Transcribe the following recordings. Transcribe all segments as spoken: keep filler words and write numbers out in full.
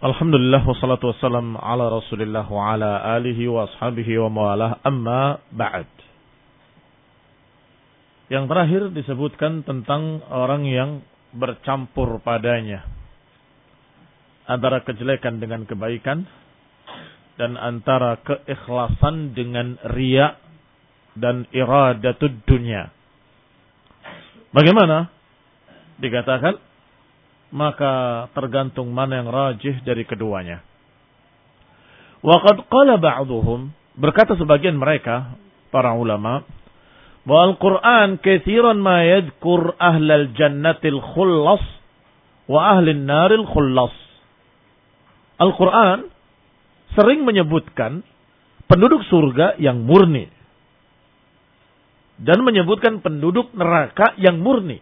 Alhamdulillah wassalatu wassalam ala Rasulillah wa ala alihi wa ashabihi wa mawalah, amma ba'd. Yang terakhir disebutkan tentang orang yang bercampur padanya antara kejelekan dengan kebaikan dan antara keikhlasan dengan riya dan iradatud dunya. Bagaimana? Dikatakan maka tergantung mana yang rajih dari keduanya. Wa qad qala ba'dhum, berkata sebagian mereka para ulama, bahwa Al-Qur'an katsiran ma yadhkur ahlal jannatil khullas wa ahlin naril khullas. Al-Qur'an sering menyebutkan penduduk surga yang murni dan menyebutkan penduduk neraka yang murni.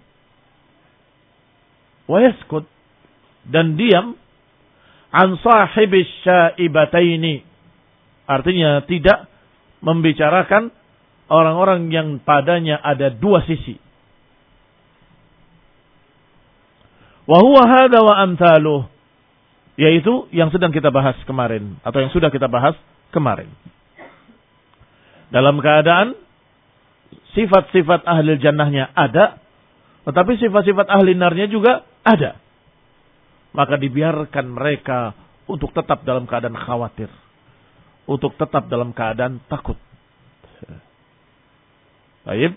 Wa yaskut, dan diam, an sahibis syaibataini, artinya tidak membicarakan orang-orang yang padanya ada dua sisi. Wa huwa hadha wa amthaluh, yaitu yang sedang kita bahas kemarin atau yang sudah kita bahas kemarin. Dalam keadaan sifat-sifat ahli jannahnya ada, tetapi sifat-sifat ahli narnya juga ada. Maka dibiarkan mereka untuk tetap dalam keadaan khawatir, untuk tetap dalam keadaan takut. Baik.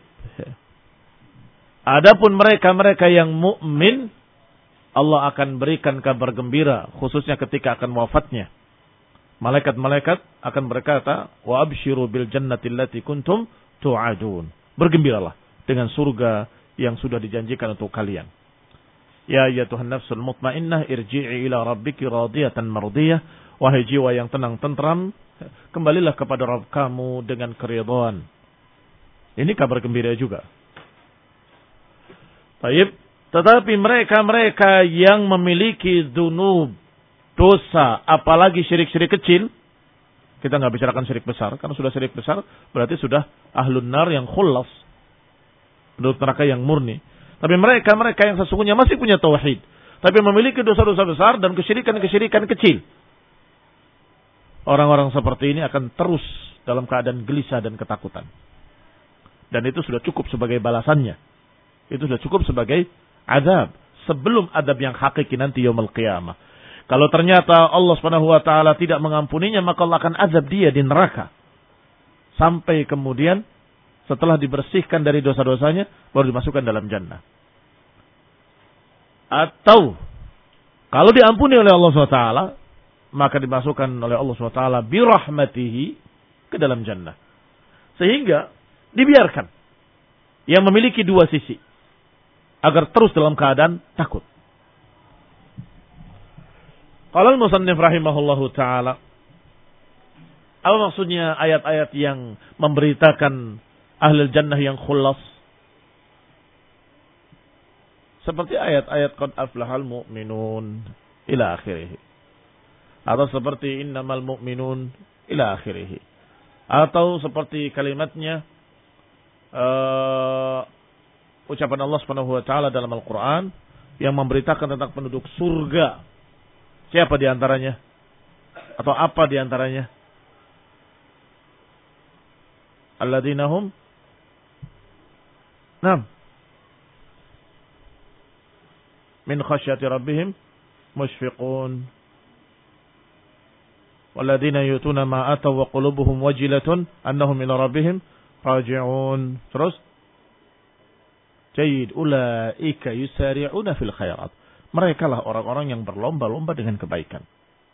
Adapun mereka-mereka yang mukmin, Allah akan berikan kabar gembira, khususnya ketika akan wafatnya. Malaikat-malaikat akan berkata, wa abshiru bil jannati allati kuntum tu'adun. Bergembiralah dengan surga yang sudah dijanjikan untuk kalian. Ya ayyatuhan nafsul mutmainnah irji'i ila rabbiki radiyatan mardiyah. Wahai jiwa yang tenang tentram, kembalilah kepada Rabb kamu dengan keridhaan. Ini kabar gembira juga. Baik, tetapi mereka-mereka yang memiliki dzunub, dosa, apalagi syirik-syirik kecil, kita enggak bicarakan syirik besar, karena sudah syirik besar berarti sudah ahlun nar yang khullas, penduduk neraka yang murni. Tapi mereka-mereka yang sesungguhnya masih punya tauhid, tapi memiliki dosa-dosa besar dan kesyirikan-kesyirikan kecil, orang-orang seperti ini akan terus dalam keadaan gelisah dan ketakutan. Dan itu sudah cukup sebagai balasannya. Itu sudah cukup sebagai azab sebelum adab yang hakiki nanti yaumul qiyamah. Kalau ternyata Allah Subhanahu wa taala tidak mengampuninya, maka Allah akan azab dia di neraka. Sampai kemudian setelah dibersihkan dari dosa-dosanya, baru dimasukkan dalam jannah. Atau kalau diampuni oleh Allah subhanahu wa taala, maka dimasukkan oleh Allah subhanahu wa taala birahmatihi ke dalam jannah. Sehingga dibiarkan yang memiliki dua sisi agar terus dalam keadaan takut. Qala al-musannif rahimahullahu taala, apa maksudnya ayat-ayat yang memberitakan ahli jannah yang khullas? Seperti ayat-ayat qad aflahal mu'minun ila akhirih. Atau seperti innamal mu'minun ila akhirih. Atau seperti kalimatnya uh, ucapan Allah Subhanahu wa taala dalam Al-Qur'an yang memberitakan tentang penduduk surga. Siapa di antaranya? Atau apa di antaranya? Alladzina hum Naam min khasyati rabbihim mushfiqun walladzina yutuna ma ataw wa qulubuhum wajilatun annahum ila rabbihim raji'un. Terus jayyid ulaika yusari'una fil khairat. Mereka lah orang-orang yang berlomba-lomba dengan kebaikan.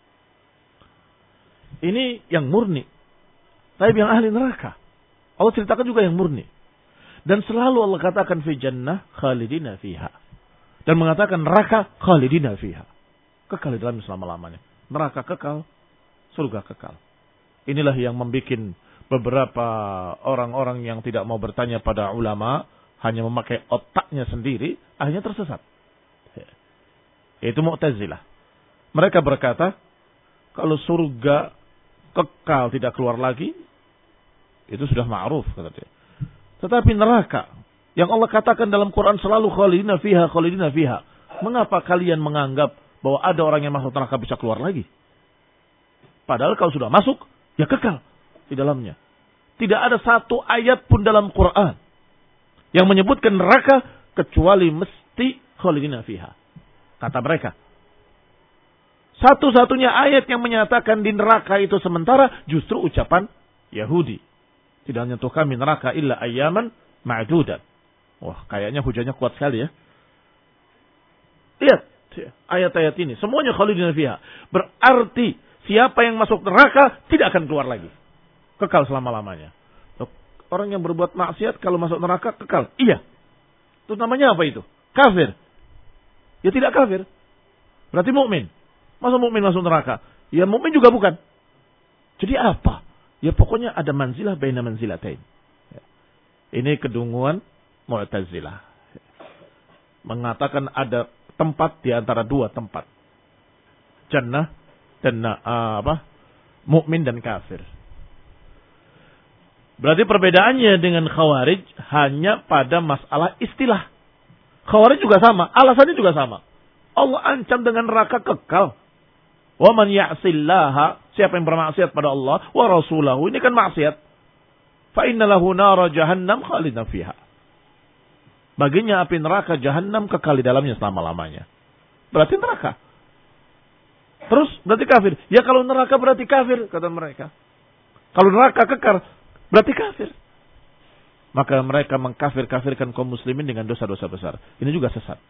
Ini yang murni. Tapi yang ahli neraka, Allah ceritakan juga yang murni. Dan selalu Allah katakan fi jannah khalidina fiha. Dan mengatakan neraka khalidina fiha. Kekal di dalam selama-lamanya. Neraka kekal, surga kekal. Inilah yang membuat beberapa orang-orang yang tidak mau bertanya pada ulama, hanya memakai otaknya sendiri, akhirnya tersesat. Itu Mu'tazilah. Mereka berkata, kalau surga kekal tidak keluar lagi, itu sudah ma'ruf, kata dia. Tetapi neraka yang Allah katakan dalam Quran selalu khalidina fiha, khalidina fiha. Mengapa kalian menganggap bahwa ada orang yang masuk neraka bisa keluar lagi. Padahal kalau sudah masuk, ya kekal di dalamnya. Tidak ada satu ayat pun dalam Quran yang menyebutkan neraka kecuali mesti khalidina fiha. Kata mereka. Satu-satunya ayat yang menyatakan di neraka itu sementara justru ucapan Yahudi. Tidak menyentuh kami neraka illa ayyaman ma'dudat. Wah, kayaknya hujannya kuat sekali ya. Lihat ayat-ayat ini. Semuanya khalidina fiha. Berarti siapa yang masuk neraka tidak akan keluar lagi. Kekal selama-lamanya. Orang yang berbuat maksiat kalau masuk neraka kekal. Iya. Itu namanya apa itu? Kafir. Ya tidak kafir. Berarti mukmin. Masa mukmin masuk neraka? Ya mukmin juga bukan. Jadi apa? Ya pokoknya ada manzilah baina manzilatain. Ini kedunguan Mu'tazilah. Mengatakan ada tempat di antara dua tempat. Jannah dan uh, apa? Mukmin dan kafir. Berarti perbedaannya dengan Khawarij hanya pada masalah istilah. Khawarij juga sama, alasannya juga sama. Allah ancam dengan neraka kekal. Wa man ya'sillaha, siapa yang bermaksiat pada Allah wa rasulahu, ini kan maksiat. Fa innalahu nara jahannam khalidan fiha. Baginya api neraka jahannam kekal di dalamnya selama-lamanya. Berarti neraka. Terus berarti kafir. Ya kalau neraka berarti kafir, kata mereka. Kalau neraka kekal berarti kafir. Maka mereka mengkafir-kafirkan kaum muslimin dengan dosa-dosa besar. Ini juga sesat.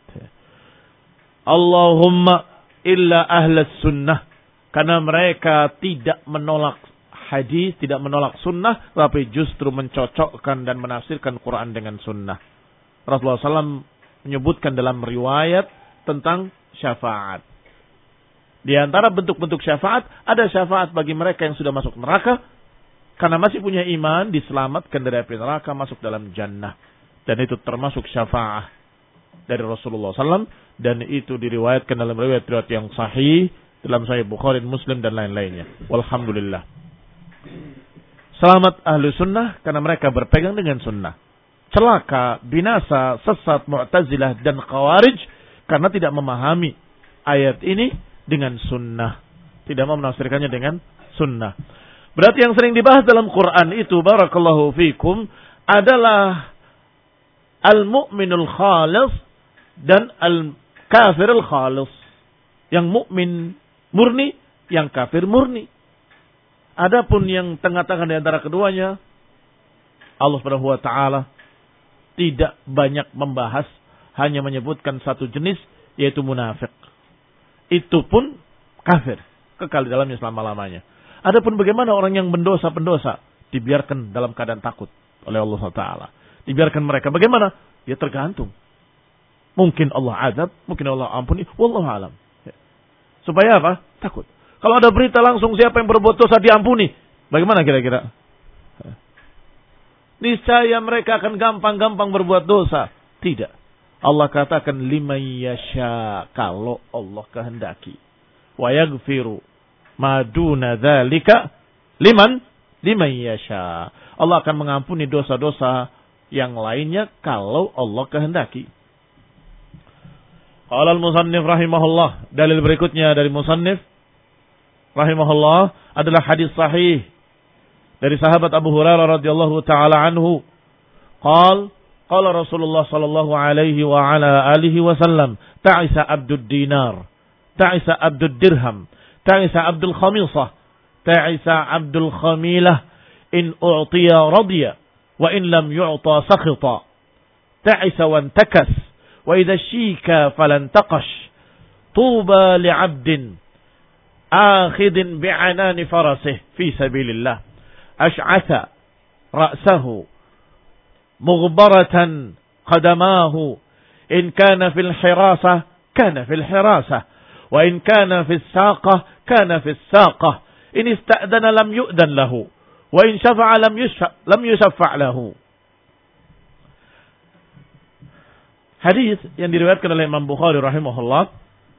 Allahumma illa ahlas sunnah. Karena mereka tidak menolak hadis, tidak menolak sunnah, tapi justru mencocokkan dan menafsirkan Quran dengan sunnah. Rasulullah shallallahu alaihi wasallam menyebutkan dalam riwayat tentang syafaat. Di antara bentuk-bentuk syafaat, ada syafaat bagi mereka yang sudah masuk neraka, karena masih punya iman, diselamatkan dari api neraka, masuk dalam jannah. Dan itu termasuk syafaat dari Rasulullah shallallahu alaihi wasallam. Dan itu diriwayatkan dalam riwayat-riwayat yang sahih, dalam Sahih Bukhari, Muslim, dan lain-lainnya. Walhamdulillah. Selamat ahlu sunnah, karena mereka berpegang dengan sunnah. Celaka, binasa, sesat, Mu'tazilah, dan Khawarij, karena tidak memahami ayat ini dengan sunnah. Tidak mau menafsirkannya dengan sunnah. Berarti yang sering dibahas dalam Quran itu, barakallahu fikum, adalah al-mu'minul khalis dan al-kafirul khalis. Yang mukmin murni, yang kafir murni. Adapun yang tengah-tengah di antara keduanya, Allah Subhanahu wa taala tidak banyak membahas, hanya menyebutkan satu jenis, yaitu munafik. Itu pun kafir, kekal di dalamnya selama-lamanya. Adapun bagaimana orang yang pendosa-pendosa, dibiarkan dalam keadaan takut oleh Allah subhanahu wa taala. Dibiarkan mereka bagaimana? Ya tergantung. Mungkin Allah azab, mungkin Allah ampuni, wallahu alam. Supaya apa? Takut. Kalau ada berita langsung siapa yang berbuat dosa diampuni, bagaimana kira-kira? Niscaya mereka akan gampang-gampang berbuat dosa. Tidak. Allah katakan liman yasha, kalau Allah kehendaki. Wa yaghfiru ma duna dzalika liman liman yasha. Allah akan mengampuni dosa-dosa yang lainnya kalau Allah kehendaki. Qala al-musannif rahimahullah, dalil berikutnya dari musannif rahimahullah adalah hadis sahih dari sahabat Abu Hurairah radhiyallahu taala anhu. Qala qala Rasulullah sallallahu alaihi wa ala alihi wasallam, ta'isa abdud dinar, ta'isa abdud dirham, ta'isa abdul khamisah, ta'isa abdul khamilah, in u'tiya radiya wa in lam yu'ta sakhita, ta'isa wa antakas, wa idza shika falantaqash, tuba li'abdin akhidin bi'anani farasih fi sabilillah, ash'atha ra'sahu mughbaratan qadamahu, in kana fil hirasah kana fil hirasah wa in kana fis saqah kana fis saqah, in ista'dana lam yu'dan lahu wa in syafa'a lam yusfa' lam yusaffa' lahu. Hadis yang diriwayatkan oleh Imam Bukhari rahimahullah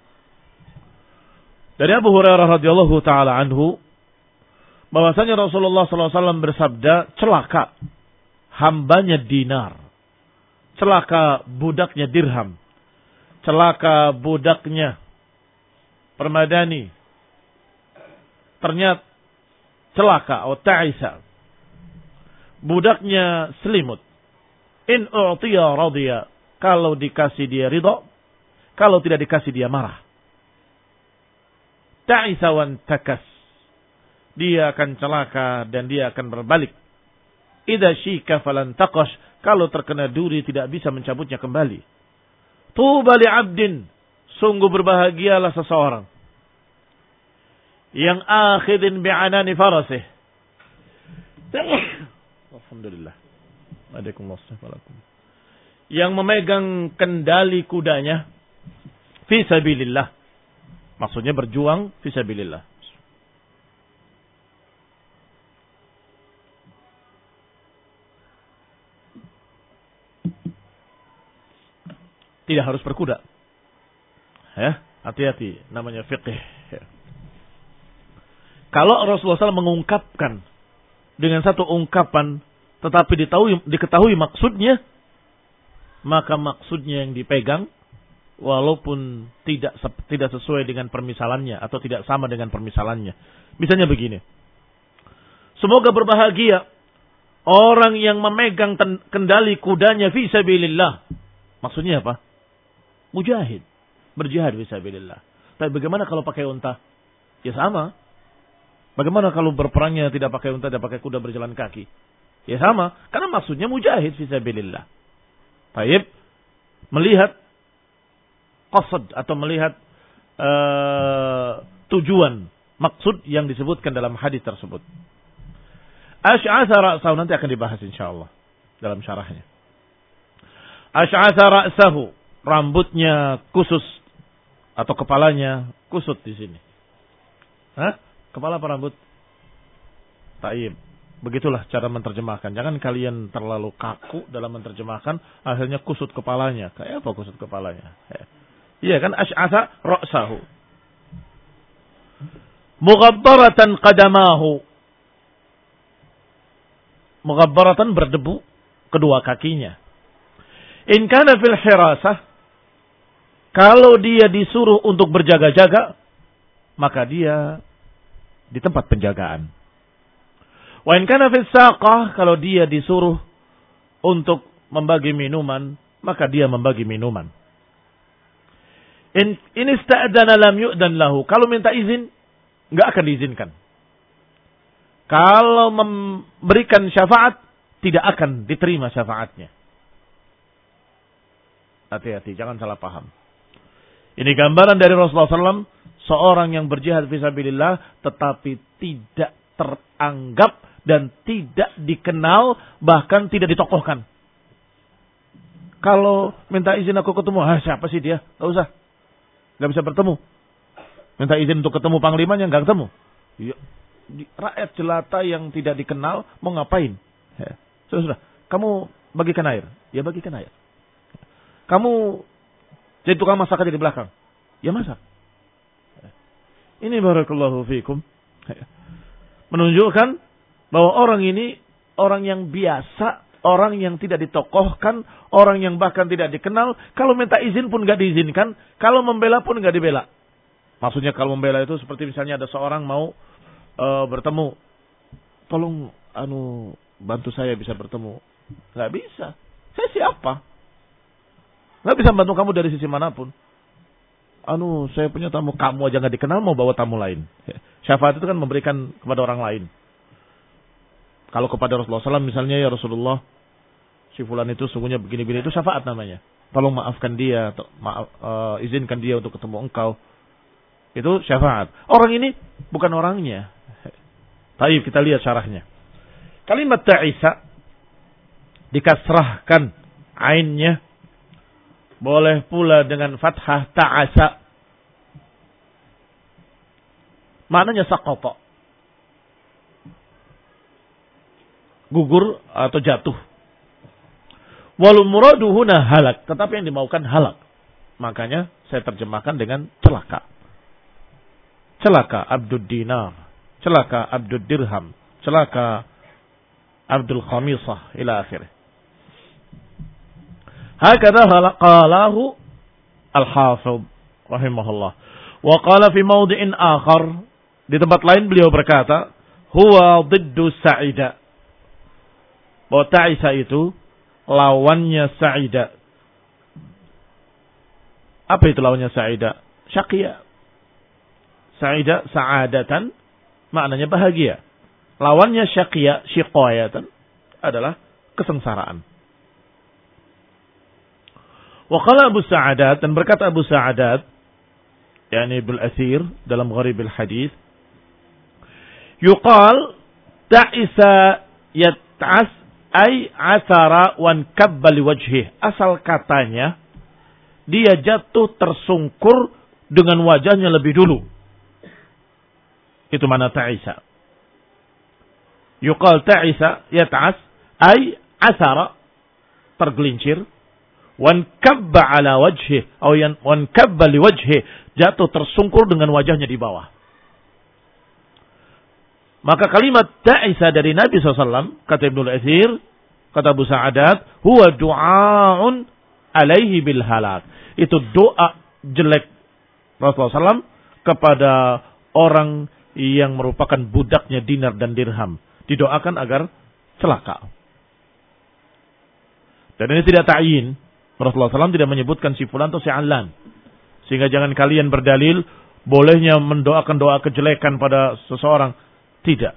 dari Abu Hurairah radhiyallahu taala anhu, bahwasanya Rasulullah sallallahu alaihi wasallam bersabda, celaka hambanya dinar, celaka budaknya dirham, celaka budaknya permadani, ternyata celaka atau ta'isa. Budaknya selimut. In u'tiya radiya. Kalau dikasih dia ridha, kalau tidak dikasih dia marah. Ta'isa wan takas. Dia akan celaka dan dia akan berbalik. Idza syika falan taqash. Kalau terkena duri tidak bisa mencabutnya kembali. Tuba li 'abdin. Sungguh berbahagialah seseorang yang akhidin bi'anani farasih. Alhamdulillah. Waalaikumsalam. Yang memegang kendali kudanya fi sabilillah. Maksudnya berjuang fi sabilillah. Tidak harus berkuda. Ya, hati-hati, namanya fiqih. Ya. Kalau Rasulullah shallallahu alaihi wasallam mengungkapkan dengan satu ungkapan, tetapi diketahui, diketahui maksudnya, maka maksudnya yang dipegang, walaupun tidak tidak sesuai dengan permisalannya atau tidak sama dengan permisalannya. Misalnya begini, semoga berbahagia orang yang memegang kendali kudanya fi sabilillah. Maksudnya apa? Mujahid, berjihad fi sabilillah. Tapi bagaimana kalau pakai unta? Ya sama. Bagaimana kalau berperangnya tidak pakai unta, tidak pakai kuda, berjalan kaki? Ya sama, karena maksudnya mujahid fi sabilillah. Baik, melihat qasad atau melihat uh, tujuan, maksud yang disebutkan dalam hadis tersebut. Asy'atha ra'sahu, nanti akan dibahas insyaallah dalam syarahnya. Asy'atha ra'sahu, rambutnya kusut atau kepalanya kusut di sini. Hah? Kepala apa rambut? Taib. Begitulah cara menerjemahkan. Jangan kalian terlalu kaku dalam menerjemahkan, akhirnya kusut kepalanya. Kayak apa kusut kepalanya? Iya kan? Asy'atha ra'sahu. Mughabbaratan qadamahu. Mughabbaratan, berdebu kedua kakinya. In kana fil hirasah, kalau dia disuruh untuk berjaga-jaga, maka dia di tempat penjagaan. Wa in kana fis saqah, kalau dia disuruh untuk membagi minuman, maka dia membagi minuman. In in ista'dana lam yu'dan lahu, kalau minta izin enggak akan diizinkan. Kalau memberikan syafaat tidak akan diterima syafaatnya. Hati-hati, jangan salah paham. Ini gambaran dari Rasulullah shallallahu alaihi wasallam, seorang yang berjihad fisabilillah tetapi tidak teranggap dan tidak dikenal, bahkan tidak ditokohkan. Kalau minta izin aku ketemu, ah siapa sih dia? Gak usah, gak bisa bertemu. Minta izin untuk ketemu panglimanya, gak ketemu. Ya, rakyat jelata yang tidak dikenal mau ngapain? Ya, sudah, sudah. Kamu bagikan air, ya bagikan air. Kamu jadi tukang masak aja di belakang, ya masak. Ini barakallahu fiikum. Menunjukkan bahwa orang ini orang yang biasa, orang yang tidak ditokohkan, orang yang bahkan tidak dikenal. Kalau minta izin pun gak diizinkan, kalau membela pun gak dibela. Maksudnya kalau membela itu seperti misalnya ada seorang mau uh, bertemu, tolong anu bantu saya bisa bertemu. Gak bisa. Saya siapa? Gak bisa bantu kamu dari sisi manapun. Anu, saya punya tamu, kamu aja gak dikenal, mau bawa tamu lain. Syafaat itu kan memberikan kepada orang lain. Kalau kepada Rasulullah shallallahu alaihi wasallam misalnya, ya Rasulullah, si fulan itu sungguhnya begini-begini, itu syafaat namanya. Tolong maafkan dia, atau maaf, uh, izinkan dia untuk ketemu engkau. Itu syafaat. Orang ini bukan orangnya. Taib, kita lihat syarahnya. Kalimat ta'isa dikasrahkan ainnya, boleh pula dengan fathah ta'asa. Maknanya saqata. Gugur atau jatuh. Walau muradu huna halak. Tetapi yang dimaukan halak. Makanya saya terjemahkan dengan celaka. Celaka abdud dinar. Celaka abdud dirham. Celaka abdul khamisah. Ila akhirnya. Hakadha qalahu al-hafidh rahimahullah. Wa qala fi mawdi'in akhar, di tempat lain beliau berkata, huwa dhiddu sa'ida. Bahwa ta'isa itu lawannya sa'ida. Apa itu lawannya sa'ida? Syaqiyah. Sa'ida sa'adatan, maknanya bahagia. Lawannya syaqiyah, syiqayatan, adalah kesengsaraan. Wa qala Abu Sa'adat, dan berkata Abu Sa'adat, yakni Ibnu Athir dalam Gharib al-Hadits, yuqal ta'isa yat'as ay asara wan kabba liwajhih. Asal katanya dia jatuh tersungkur dengan wajahnya lebih dulu. Itu mana ta'isa. Yuqal ta'isa yat'as ay asara, tergelincir, wan kabba ala wajhih atau wan kabba liwajhih, jatuh tersungkur dengan wajahnya di bawah. Maka kalimat ta'isa dari Nabi shallallahu alaihi wasallam, kata Ibnu Athir, kata Abu Sa'adat, huwa du'aun alaihi bil halak. Itu doa jelek Rasulullah shallallahu alaihi wasallam kepada orang yang merupakan budaknya dinar dan dirham. Didoakan agar celaka. Dan ini tidak ta'yin. Rasulullah shallallahu alaihi wasallam tidak menyebutkan si fulan atau si alan. Sehingga jangan kalian berdalil bolehnya mendoakan doa kejelekan pada seseorang. Tidak.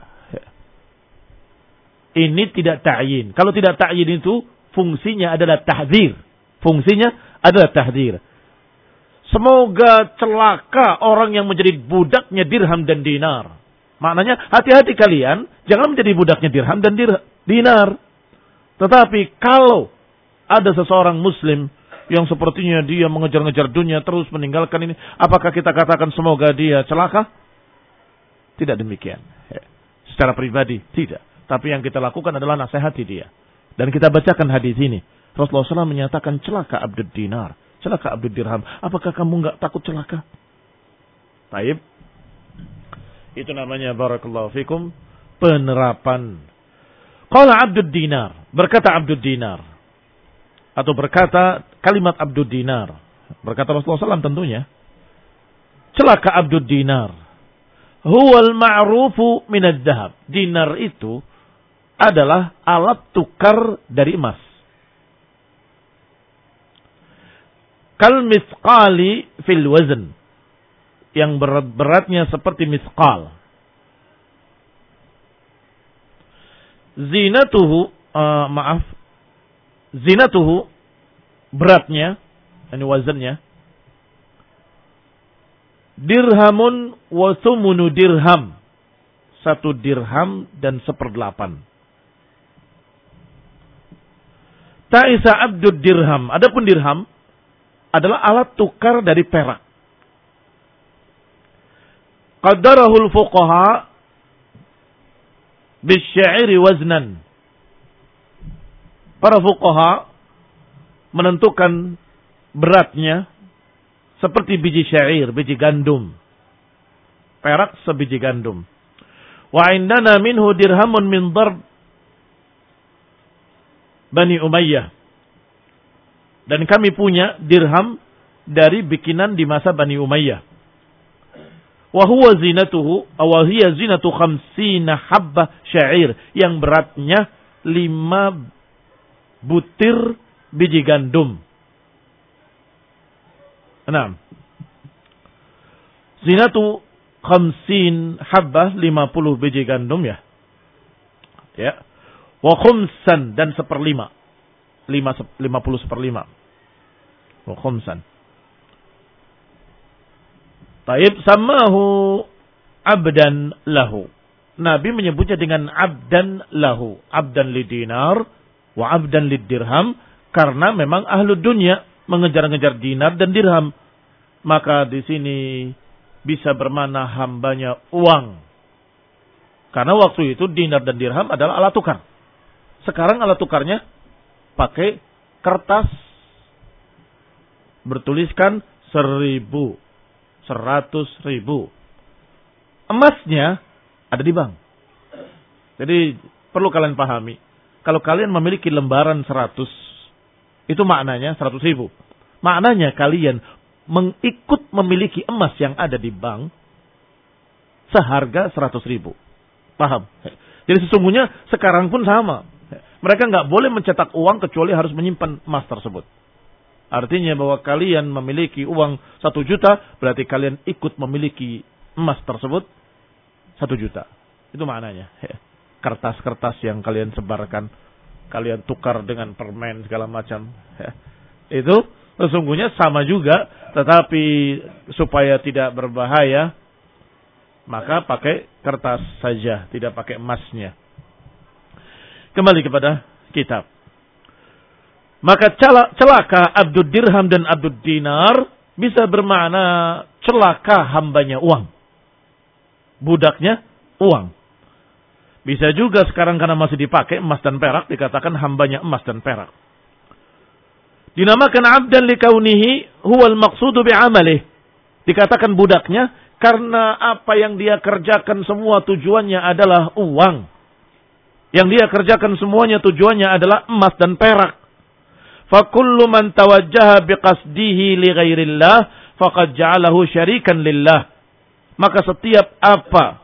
Ini tidak ta'yin. Kalau tidak ta'yin itu fungsinya adalah tahdzir. Fungsinya adalah tahdzir. Semoga celaka orang yang menjadi budaknya dirham dan dinar. Maknanya hati-hati kalian jangan menjadi budaknya dirham dan dinar. Tetapi kalau ada seseorang muslim yang sepertinya dia mengejar-ngejar dunia terus meninggalkan ini, apakah kita katakan semoga dia celaka? Tidak demikian. Secara pribadi tidak. Tapi yang kita lakukan adalah nasihati dia. Dan kita bacakan hadis ini. Rasulullah shallallahu alaihi wasallam menyatakan celaka abdud dinar, celaka abdud dirham. Apakah kamu enggak takut celaka? Taib. Itu namanya barakallahu fikum penerapan. Qala abdud dinar, berkata abdud dinar. Atau berkata kalimat abdud dinar. Berkata Rasulullah shallallahu alaihi wasallam tentunya. Celaka abdud dinar. Huwal ma'rufu minad dhahab. Dinar itu adalah alat tukar dari emas. Kal misqali fil wazn. Yang berat-beratnya seperti misqal. Zinatuhu, uh, maaf. Zinatuhu, beratnya, ini wazannya. Dirhamun wa thumunu dirham. Satu dirham dan seperdelapan. Ta'isa abdud dirham. Adapun dirham adalah alat tukar dari perak. Qaddarahul fuqaha bisya'iri waznan. Para fuqaha menentukan beratnya seperti biji syair, biji gandum. Perak sebiji gandum. Wa indana minhu dirhamun min darb Bani Umayyah. Dan kami punya dirham dari bikinan di masa Bani Umayyah. Wa huwa zinatuhu, aw hiya zinatu khamsina habbah syair, yang beratnya lima butir biji gandum. Enam. Zinatu khamsin habbah, lima puluh biji gandum ya. Ya. Wa khumsan, dan seperlima. Lima, lima puluh seperlima. Wa khumsan. Taib samahu abdan lahu. Nabi menyebutnya dengan abdan lahu. Abdan li dinar wa abdan li dirham. Karena memang ahlu dunia mengejar-ngejar dinar dan dirham. Maka di sini bisa bermakna hambanya uang. Karena waktu itu dinar dan dirham adalah alat tukar. Sekarang alat tukarnya pakai kertas bertuliskan seribu, seratus ribu. Emasnya ada di bank. Jadi perlu kalian pahami. Kalau kalian memiliki lembaran seratus, itu maknanya seratus ribu. Maknanya kalian mengikut memiliki emas yang ada di bank seharga seratus ribu. Paham? Jadi sesungguhnya sekarang pun sama. Mereka nggak boleh mencetak uang kecuali harus menyimpan emas tersebut. Artinya bahwa kalian memiliki uang satu juta, berarti kalian ikut memiliki emas tersebut satu juta. Itu maknanya. Kertas-kertas yang kalian sebarkan, kalian tukar dengan permen segala macam. Itu sesungguhnya sama juga, tetapi supaya tidak berbahaya, maka pakai kertas saja, tidak pakai emasnya. Kembali kepada kitab. Maka celaka abdud dirham dan abdud dinar bisa bermakna celaka hambanya uang. Budaknya uang. Bisa juga sekarang karena masih dipakai emas dan perak dikatakan hambanya emas dan perak. Dinamakan abdan likaunihi huwal maqsudu bi'amalih. Dikatakan budaknya karena apa yang dia kerjakan semua tujuannya adalah uang. Yang dia kerjakan semuanya tujuannya adalah emas dan perak. Fakullu man tawajjaha biqasdihi li ghairillah faqad ja'alahu syarikan lillah. Maka setiap apa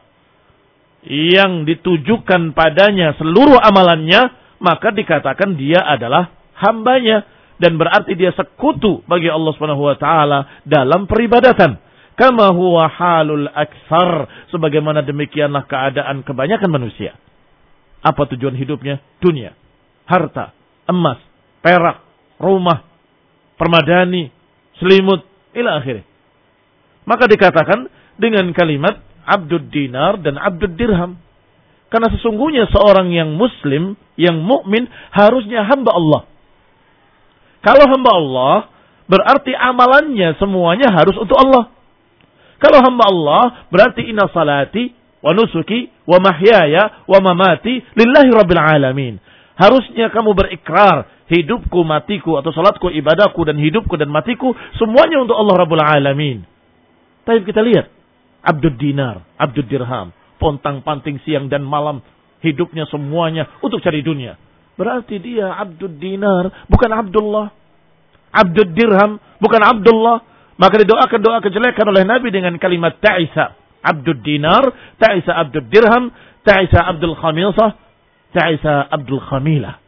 yang ditujukan padanya seluruh amalannya, maka dikatakan dia adalah hambanya dan berarti dia sekutu bagi Allah Subhanahu wa taala dalam peribadatan. Kama huwa halul aktsar, sebagaimana demikianlah keadaan kebanyakan manusia. Apa tujuan hidupnya? Dunia, harta, emas, perak, rumah, permadani, selimut, ila akhirnya. Maka dikatakan dengan kalimat abdud dinar dan abdud dirham. Karena sesungguhnya seorang yang muslim, yang mukmin harusnya hamba Allah. Kalau hamba Allah, berarti amalannya semuanya harus untuk Allah. Kalau hamba Allah, berarti inna salati wa nusuki wa mahyaya wa mamati lillahi rabbil alamin. Harusnya kamu berikrar, hidupku, matiku, atau salatku, ibadahku, dan hidupku dan matiku, semuanya untuk Allah Rabbul Alamin. Tapi kita lihat, abdud dinar, abdud dirham, pontang-panting siang dan malam, hidupnya semuanya untuk cari dunia. Berarti dia abdud dinar, bukan Abdullah. Abdud dirham, bukan Abdullah. Maka didoakan doa kejelekan oleh Nabi dengan kalimat ta'isa. Abdud dinar, ta'isa abdud dirham, ta'isa abdul khamisah, ta'isa abdul khamilah.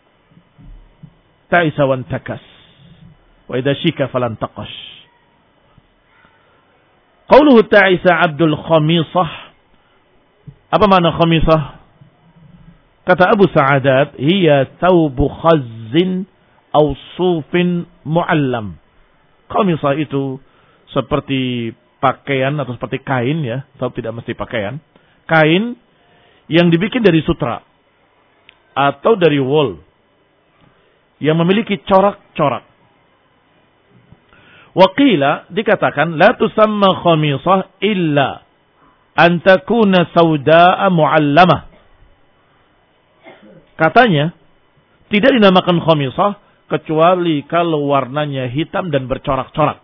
Ta'isa wantakas. Wa idha shika falan taqash. Qauluhu ta'isa abdul khamisah. Apa makna khamisah? Kata Abu Sa'adat, hiya thawbu khazzin aw sufin mu'allam. Khamisah itu seperti pakaian atau seperti kain ya, atau tidak mesti pakaian. Kain yang dibikin dari sutra atau dari wool yang memiliki corak-corak. Waqila dikatakan la tusamma khamisah illa an takuna saudaa muallamah. Katanya tidak dinamakan khamisah kecuali kalau warnanya hitam dan bercorak-corak.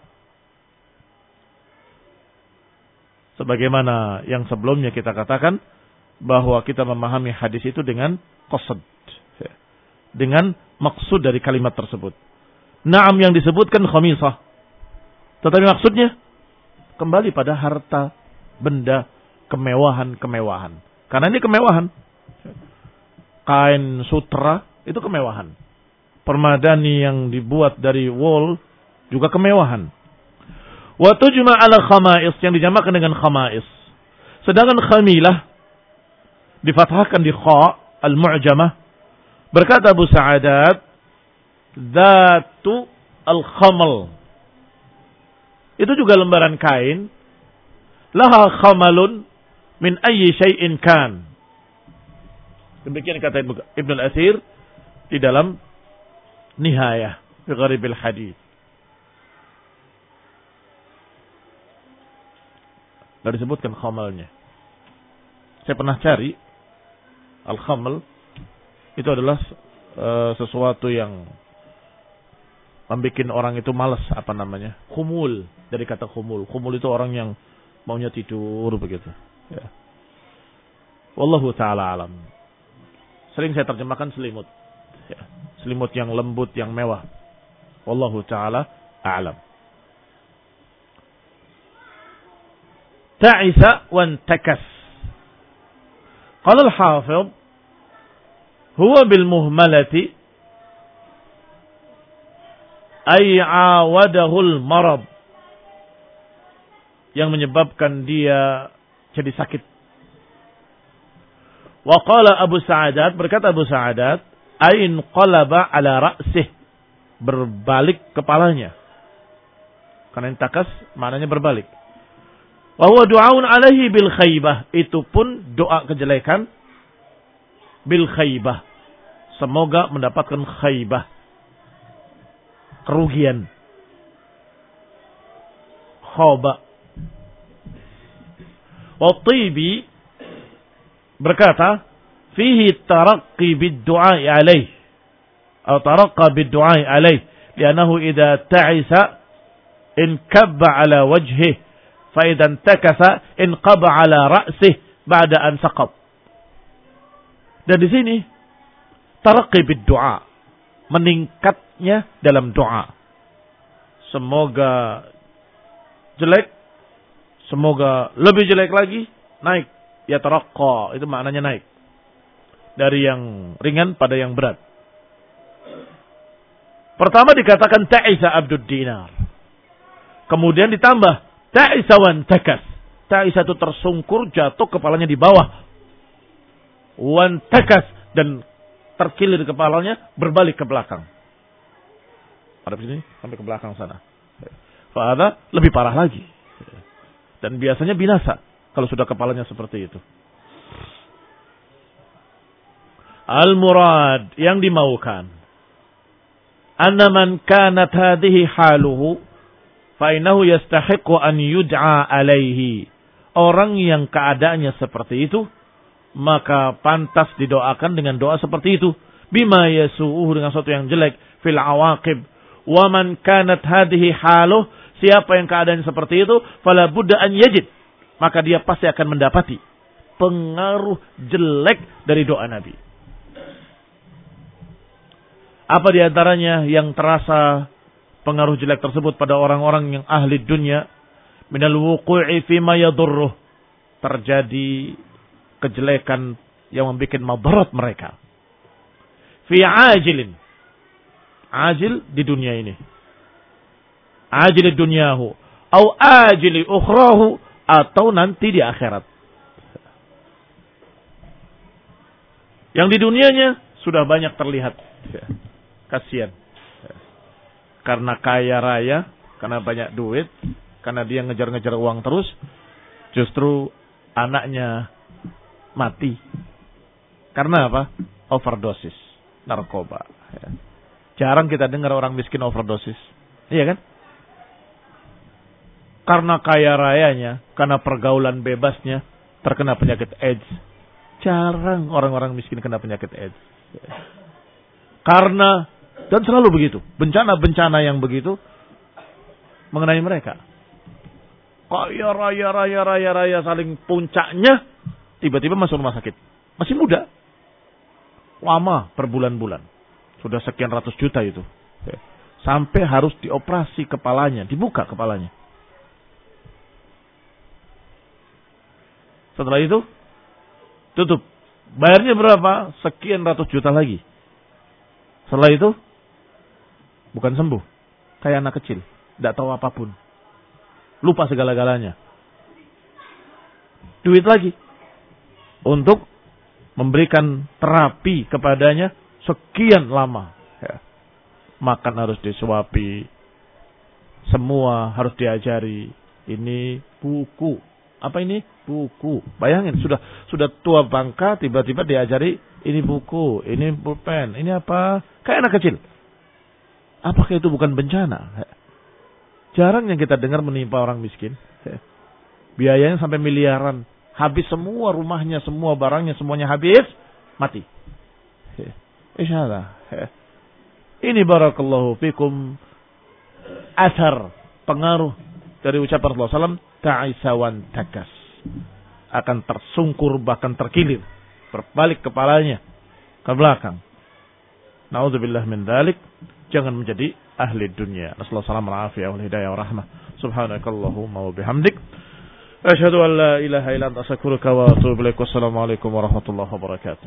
Sebagaimana yang sebelumnya kita katakan bahwa kita memahami hadis itu dengan qasad, dengan maksud dari kalimat tersebut. Naam yang disebutkan khamisah. Tetapi maksudnya kembali pada harta, benda, kemewahan-kemewahan. Karena ini kemewahan. Kain sutra itu kemewahan. Permadani yang dibuat dari wool juga kemewahan. Wa tujma ala khamais yang dijamakan dengan khamais. Sedangkan khamilah difathahkan di kha al-mu'jamah. Berkata Abu Sa'adat, dzatu al-khamal. Itu juga lembaran kain. Laha khamalun min ayyi syai'in kan. Demikian kata Ibn al-Athir di dalam Nihayah fi Gharibil Hadits. Tidak disebutkan khamalnya. Saya pernah cari al-khamal itu adalah uh, sesuatu yang membuat orang itu malas, apa namanya? Khumul, dari kata khumul. Khumul itu orang yang maunya tidur begitu. Ya. Wallahu taala alam. Sering saya terjemahkan selimut. Ya. Selimut yang lembut, yang mewah. Wallahu taala a'lam. ta'isa wa intakas. Qala al-Hafidh huwa bil muhmalati ay 'awadahu al-marad, yang menyebabkan dia jadi sakit. Wa qala Abu Sa'adat, berkata Abu Sa'adat, ain qalaba ala ra'sih, berbalik kepalanya. Karena intakas maknanya berbalik. Wa huwa du'aun alaihi bil khaybah, itu pun doa kejelekan bil khaybah. Semoga mendapatkan khaybah, kerugian. Khaba. Wa Tibi berkata, fihi taraqqi bid du'a alaih, atau taraqqa bid du'a alaih, li'annahu idza ta'isa inkabba ala wajhihi, fa idza intakasa inqaba ala ra'sihi ba'da an saqat. Dan di sini taraqqi bid du'a, meningkatnya dalam doa. Semoga jelek, semoga lebih jelek lagi, naik. Ya taraqqa, itu maknanya naik. Dari yang ringan pada yang berat. Pertama dikatakan ta'isa abdud dinar. Kemudian ditambah ta'isa wan takas. Ta'isa itu tersungkur, jatuh kepalanya di bawah. Wan takas, dan terkilir kepalanya, berbalik ke belakang. Ada di sini sampai ke belakang sana. Fahada lebih parah lagi. Dan biasanya binasa kalau sudah kepalanya seperti itu. Al-murad, yang dimaukan, anna man kanat hadhihi haluhu fa innahu yastahiqu an yud'a alaihi. Orang yang keadaannya seperti itu, maka pantas didoakan dengan doa seperti itu. Bima yasu'uhu, dengan sesuatu yang jelek, fil awaqib. Wa man kanat hadhihi haluh, siapa yang keadaannya seperti itu, fala budda an yajid, maka dia pasti akan mendapati pengaruh jelek dari doa Nabi. Apa diantaranya yang terasa pengaruh jelek tersebut pada orang-orang yang ahli dunia? Minal wuqu'i fima yadurruh, terjadi kejelekan yang membuat madarat mereka. Fi ajilin, ajil di dunia ini, ajil dunyahu, au ajili ukhrahu, atau nanti di akhirat. Yang di dunianya sudah banyak terlihat. Kasihan. Karena kaya raya, karena banyak duit, karena dia ngejar-ngejar uang terus, justru anaknya mati. Karena apa? Overdosis narkoba. Jarang kita dengar orang miskin overdosis. Iya kan? Karena kaya rayanya, karena pergaulan bebasnya, terkena penyakit AIDS. Jarang orang-orang miskin kena penyakit AIDS. Karena, dan selalu begitu, bencana-bencana yang begitu mengenai mereka. Kaya raya, raya, raya, raya, saling puncaknya, tiba-tiba masuk rumah sakit. Masih muda. Lama, berbulan-bulan. Sudah sekian ratus juta itu. Sampai harus dioperasi kepalanya, dibuka kepalanya. Setelah itu, tutup. Bayarnya berapa? Sekian ratus juta lagi. Setelah itu, bukan sembuh. Kayak anak kecil. Tidak tahu apapun. Lupa segala-galanya. Duit lagi. Untuk memberikan terapi kepadanya sekian lama. Ya. Makan harus disuapi. Semua harus diajari. Ini buku. Apa ini? Buku. Bayangin, sudah sudah tua bangka, tiba-tiba diajari ini buku, ini pulpen, ini apa? Kayak anak kecil. Apakah itu bukan bencana? Jarang yang kita dengar menimpa orang miskin. Biayanya sampai miliaran. Habis semua rumahnya, semua barangnya, semuanya habis. Mati. Insyaallah. Ini barakallahu fikum. Asar. Pengaruh dari ucapan Rasulullah shallallahu alaihi wasallam. Ta'isa wan takas, akan tersungkur bahkan terkilir, berbalik kepalanya ke belakang. Na'udzubillah min dzalik. Jangan menjadi ahli dunia. Nasallahu alaihi wasallam wal hidayah wa rahmah. Subhanakallahumma wa bihamdik Asyhadu an la ilaha illa anta astaghfiruka wa atubu ilaik. Wassalamualaikum warahmatullahi wabarakatuh.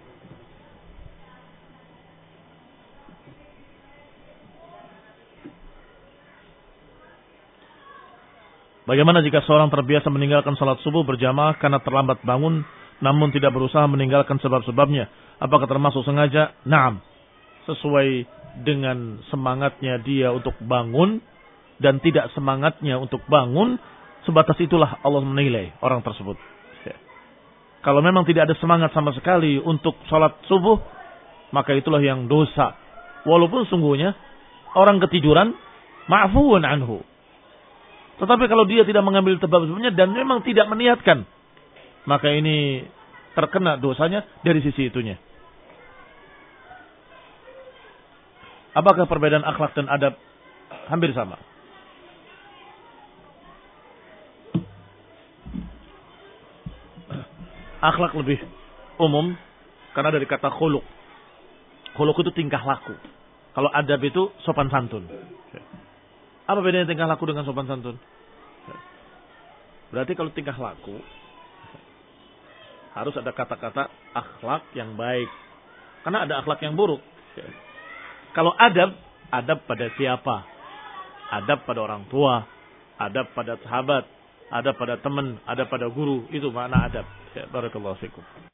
Bagaimana jika seorang terbiasa meninggalkan salat subuh berjamaah karena terlambat bangun, namun tidak berusaha meninggalkan sebab-sebabnya? Apakah termasuk sengaja? Naam. Sesuai dengan semangatnya dia untuk bangun dan tidak semangatnya untuk bangun, sebatas itulah Allah menilai orang tersebut. Ya. Kalau memang tidak ada semangat sama sekali untuk salat subuh, maka itulah yang dosa. Walaupun sungguhnya orang ketiduran, ma'fuun anhu. Tetapi kalau dia tidak mengambil sebab-sebabnya dan memang tidak meniatkan, maka ini terkena dosanya dari sisi itunya. Apakah perbedaan akhlak dan adab? Hampir sama. Akhlak lebih umum karena dari kata khuluq. Khuluq itu tingkah laku. Kalau adab itu sopan santun. Apa bedanya tingkah laku dengan sopan santun? Berarti kalau tingkah laku harus ada kata-kata akhlak yang baik. Karena ada akhlak yang buruk. Kalau adab, adab pada siapa? Adab pada orang tua, adab pada sahabat, adab pada teman, adab pada guru. Itu makna adab. Ya, barakallahu fikum.